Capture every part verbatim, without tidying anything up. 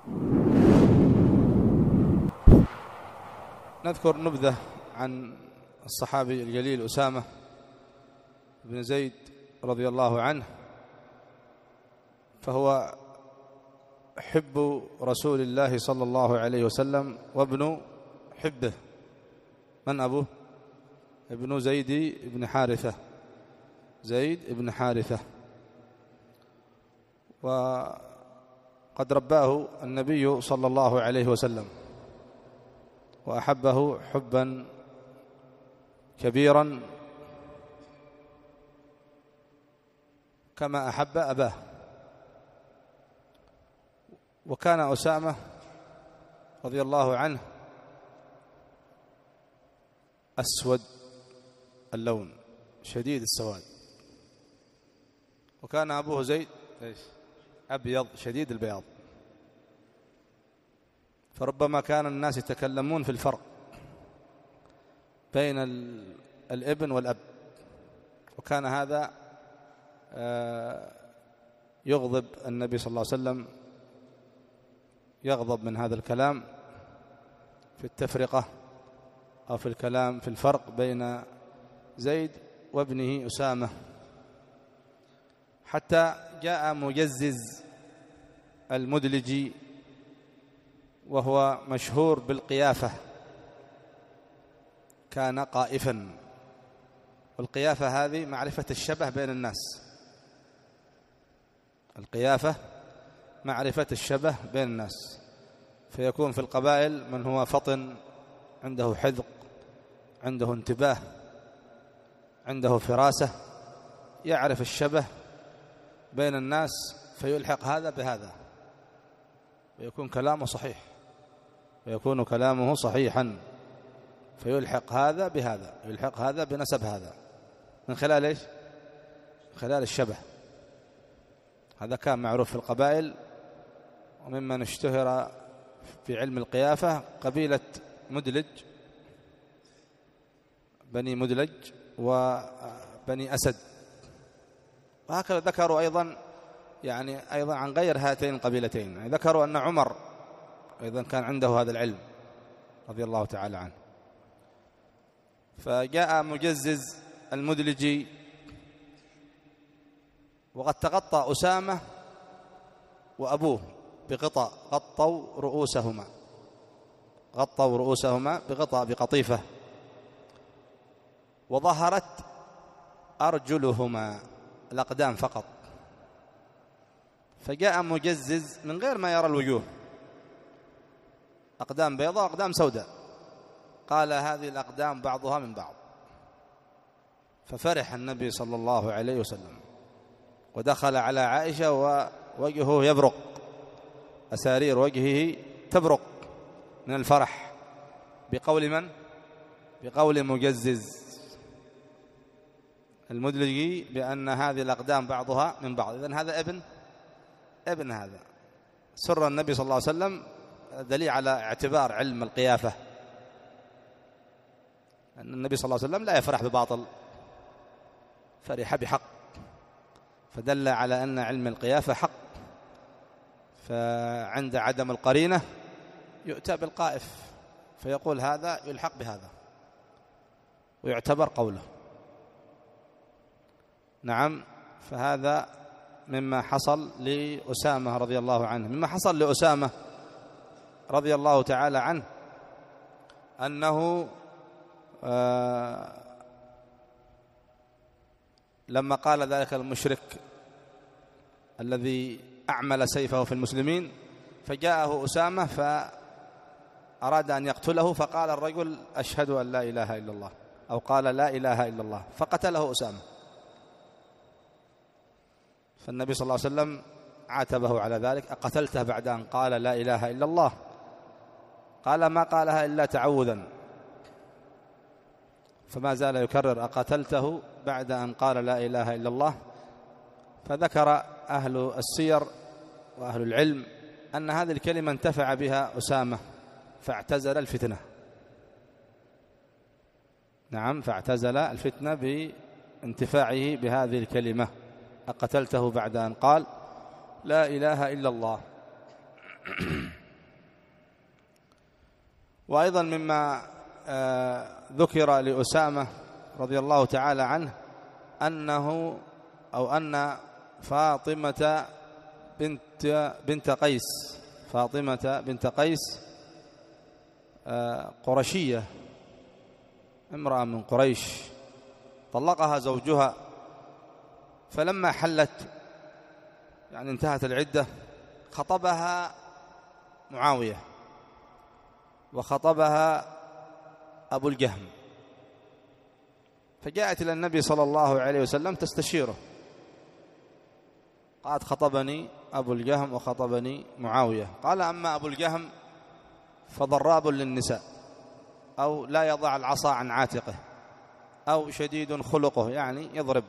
نذكر نبذة عن الصحابي الجليل أسامة بن زيد رضي الله عنه، فهو حب رسول الله صلى الله عليه وسلم وابن حبه. من أبوه؟ ابن زيد بن حارثة، زيد بن حارثة، وقد رباه النبي صلى الله عليه وسلم وأحبه حبا كبيرا كما أحب أباه. وكان أسامة رضي الله عنه أسود اللون شديد السواد، وكان أبوه زيد أبيض شديد البياض، فربما كان الناس يتكلمون في الفرق بين الابن والأب، وكان هذا يغضب النبي صلى الله عليه وسلم، يغضب من هذا الكلام في التفرقة أو في الكلام في الفرق بين زيد وابنه أسامة، حتى جاء مجزز المدلجي وهو مشهور بالقيافة، كان قائفا، والقيافة هذه معرفة الشبه بين الناس، القيافة معرفة الشبه بين الناس، فيكون في القبائل من هو فطن، عنده حذق، عنده انتباه، عنده فراسة، يعرف الشبه بين الناس فيلحق هذا بهذا ويكون كلامه صحيح، ويكون كلامه صحيحا، فيلحق هذا بهذا، يلحق هذا بنسب هذا من خلال إيش؟ من خلال الشبه. هذا كان معروف في القبائل. وممن اشتهر في علم القيافة قبيلة مدلج، بني مدلج وبني أسد، وهكذا ذكروا أيضا يعني أيضا عن غير هاتين القبيلتين، يعني ذكروا أن عمر أيضا كان عنده هذا العلم رضي الله تعالى عنه. فجاء مجزز المدلجي وقد تغطى أسامة وأبوه بغطاء، غطوا رؤوسهما، غطوا رؤوسهما بغطاء بقطيفة، وظهرت أرجلهما الأقدام فقط. فجاء مجزز من غير ما يرى الوجوه، أقدام بيضاء وأقدام سوداء، قال هذه الأقدام بعضها من بعض. ففرح النبي صلى الله عليه وسلم ودخل على عائشة ووجهه يبرق، أسارير وجهه تبرق من الفرح بقول من؟ بقول مجزز المدلجي بأن هذه الأقدام بعضها من بعض. إذن هذا ابن ابن هذا. سر النبي صلى الله عليه وسلم دليل على اعتبار علم القيافة، أن النبي صلى الله عليه وسلم لا يفرح بباطل، فرح بحق، فدل على أن علم القيافة حق. فعند عدم القرينة يؤتى بالقائف فيقول هذا يلحق بهذا ويعتبر قوله. نعم. فهذا مما حصل لأسامة رضي الله عنه. مما حصل لأسامة رضي الله تعالى عنه أنه آه لما قال ذلك المشرك الذي أعمل سيفه في المسلمين، فجاءه أسامة فأراد أن يقتله، فقال الرجل أشهد أن لا إله إلا الله، أو قال لا إله إلا الله، فقتله أسامة. فالنبي صلى الله عليه وسلم عاتبه على ذلك: أقتلته بعد أن قال لا إله إلا الله؟ قال: ما قالها إلا تعوذا. فما زال يكرر: أقتلته بعد أن قال لا إله إلا الله. فذكر أهل السير وأهل العلم أن هذه الكلمة انتفع بها أسامة فاعتزل الفتنة. نعم، فاعتزل الفتنة بانتفاعه بهذه الكلمة: أقتلته بعد أن قال لا إله إلا الله. وأيضا مما ذكر لأسامة رضي الله تعالى عنه أنه أو أن فاطمة بنت بنت قيس فاطمة بنت قيس قرشية، امرأة من قريش، طلقها زوجها، فلما حلت يعني انتهت العدة خطبها معاوية وخطبها أبو الجهم، فجاءت إلى النبي صلى الله عليه وسلم تستشيره، قالت خطبني أبو الجهم وخطبني معاوية. قال أما أبو الجهم فضراب للنساء، أو لا يضع العصا عن عاتقه، أو شديد خلقه، يعني يضرب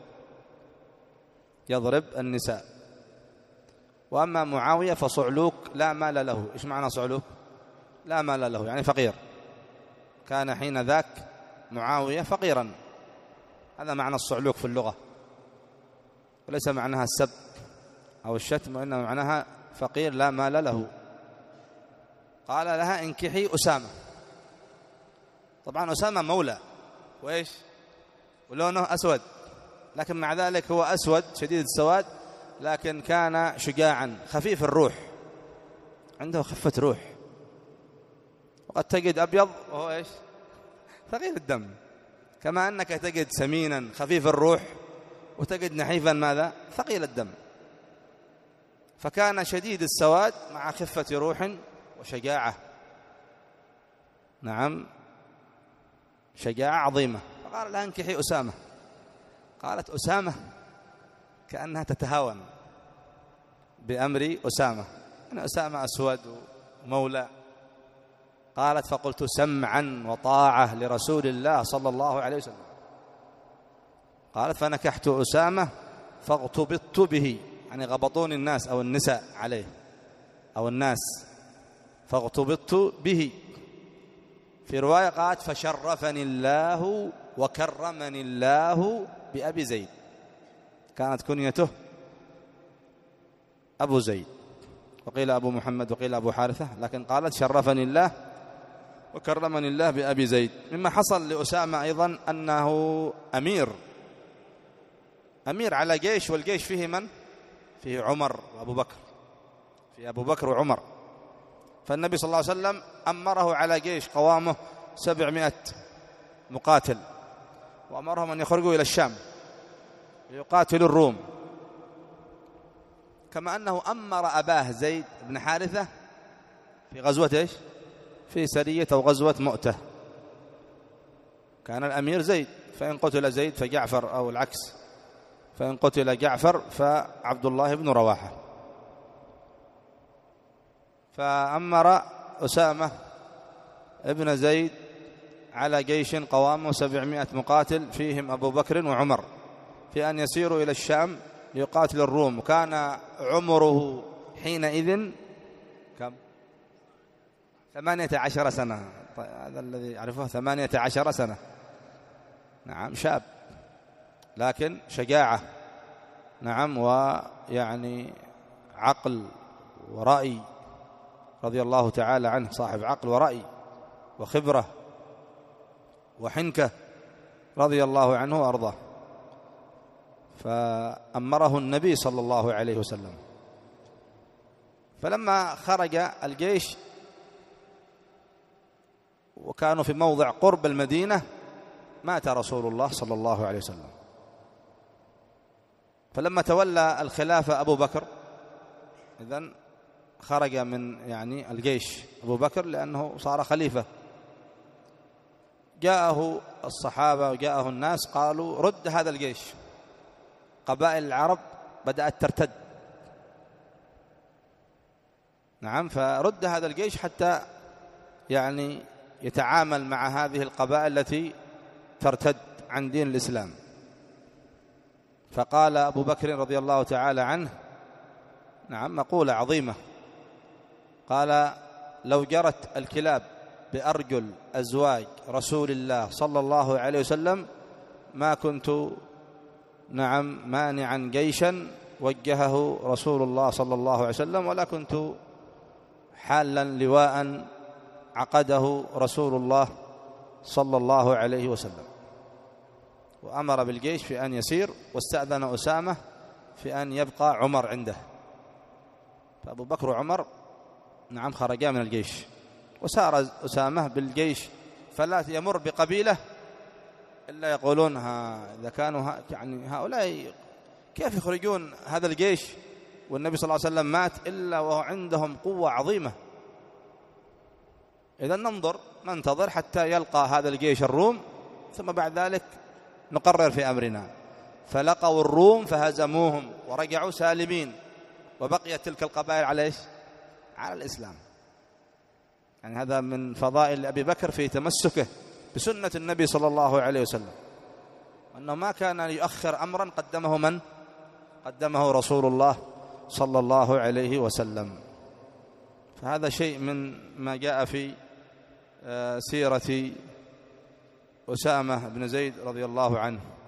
يضرب النساء. وأما معاوية فصعلوك لا مال له. إيش معنى صعلوك؟ لا مال له، يعني فقير، كان حين ذاك معاوية فقيرا، هذا معنى الصعلوك في اللغة، وليس معناها السب أو الشتم، وإنما معناها فقير لا مال له. قال لها انكحي أسامة. طبعا أسامة مولى، وإيش ولونه أسود، لكن مع ذلك هو أسود شديد السواد، لكن كان شجاعا خفيف الروح، عنده خفة روح. وقد تجد أبيض وهو إيش ثقيل الدم، كما أنك تجد سمينا خفيف الروح وتجد نحيفا ماذا ثقيل الدم. فكان شديد السواد مع خفة روح وشجاعة، نعم شجاعة عظيمة. فقال لها انكحي أسامة. قالت أسامة كأنها تتهاون بأمر أسامة، أنا أسامة أسود ومولى. قالت فقلت سمعا وطاعة لرسول الله صلى الله عليه وسلم. قالت فنكحت أسامة فاغتبطت به، يعني غبطوني الناس أو النساء عليه أو الناس، فاغتبطت به. في رواية قالت فشرفني الله وكرمني الله بأبي زيد، كانت كنيته أبو زيد، وقيل أبو محمد وقيل أبو حارثة، لكن قالت شرفني الله وكرمني الله بأبي زيد. مما حصل لأسامة أيضا أنه أمير أمير على جيش، والجيش فيه من؟ فيه عمر وأبو بكر، فيه أبو بكر وعمر. فالنبي صلى الله عليه وسلم أمره على جيش قوامه سبعمائة مقاتل، وأمرهم أن يخرجوا إلى الشام ليقاتلوا الروم، كما أنه أمر أباه زيد بن حارثة في غزوة إيش؟ في سرية أو غزوة مؤتة. كان الأمير زيد، فإن قتل زيد فجعفر، أو العكس، فإن قتل جعفر فعبد الله بن رواحة. فأمر أسامة ابن زيد على جيش قوامه سبعمائة مقاتل فيهم أبو بكر وعمر، في أن يسيروا إلى الشام ليقاتل الروم. وكان عمره حينئذ كم؟ ثمانية عشر سنة. هذا الذي يعرفه، ثمانية عشر سنة، نعم شاب، لكن شجاعة، نعم، ويعني عقل ورأي، رضي الله تعالى عنه، صاحب عقل ورأي وخبرة وحنكة، رضي الله عنه وأرضاه. فأمره النبي صلى الله عليه وسلم. فلما خرج الجيش وكانوا في موضع قرب المدينة مات رسول الله صلى الله عليه وسلم. فلما تولى الخلافة أبو بكر، إذن خرج من يعني الجيش أبو بكر لأنه صار خليفة. جاءه الصحابة وجاءه الناس قالوا رد هذا الجيش، قبائل العرب بدأت ترتد، نعم، فرد هذا الجيش حتى يعني يتعامل مع هذه القبائل التي ترتد عن دين الإسلام. فقال أبو بكر رضي الله تعالى عنه، نعم، مقولة عظيمة، قال لو جرت الكلاب بأرجل أزواج رسول الله صلى الله عليه وسلم ما كنت، نعم، مانعا جيشا وجهه رسول الله صلى الله عليه وسلم، ولا كنت حالا لواء عقده رسول الله صلى الله عليه وسلم، وأمر بالجيش في أن يسير، واستأذن أسامة في أن يبقى عمر عنده. فأبو بكر وعمر نعم خرجا من الجيش، وسار أسامة بالجيش، فلا يمر بقبيلة إلا يقولون ها إذا كانوا ها يعني هؤلاء كيف يخرجون هذا الجيش والنبي صلى الله عليه وسلم مات إلا وهو عندهم قوة عظيمة. إذا ننظر ننتظر حتى يلقى هذا الجيش الروم، ثم بعد ذلك نقرر في أمرنا. فلقوا الروم فهزموهم ورجعوا سالمين، وبقيت تلك القبائل على إيش؟ على الإسلام. يعني هذا من فضائل أبي بكر في تمسكه بسنة النبي صلى الله عليه وسلم، أنه ما كان يؤخر أمرا قدمه من؟ قدمه رسول الله صلى الله عليه وسلم. فهذا شيء من ما جاء في سيرة أسامة بن زيد رضي الله عنه.